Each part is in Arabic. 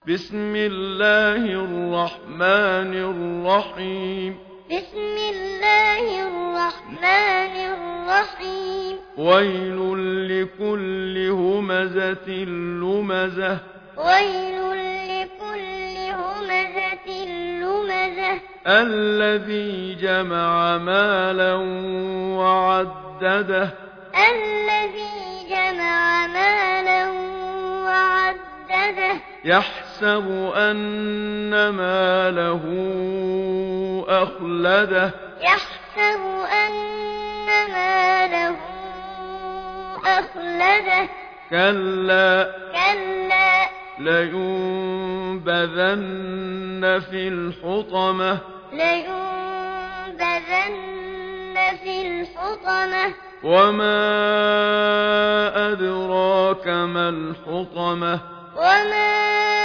بسم الله الرحمن الرحيم. بسم الله الرحمن الرحيم. ويل لكل همزة لمزة. ويل لكل همزة لمزة. الذي جمع مالا وعدده. الذي جمع مالا وعدده. يحسب أن ماله أخلده. يحسب أن ماله أخلده. كلا كلا لينبذن في الحطمة. لينبذن في الحطمة. وما أدراك ما الحطمة. وما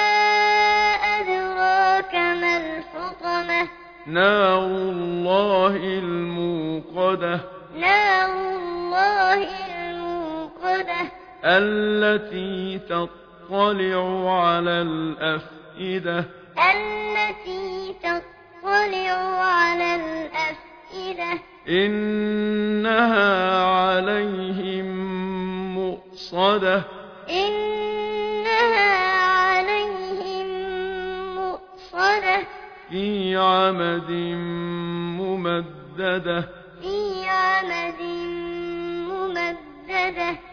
أدراك ما الحطمة. نار الله الموقدة. نار الله الموقدة. التي تطلع على الأفئدة. التي تطلع على الأفئدة. إنها عليهم مؤصدة. إنها عليهم مؤصدة. في عمد ممددة. في عمد ممددة.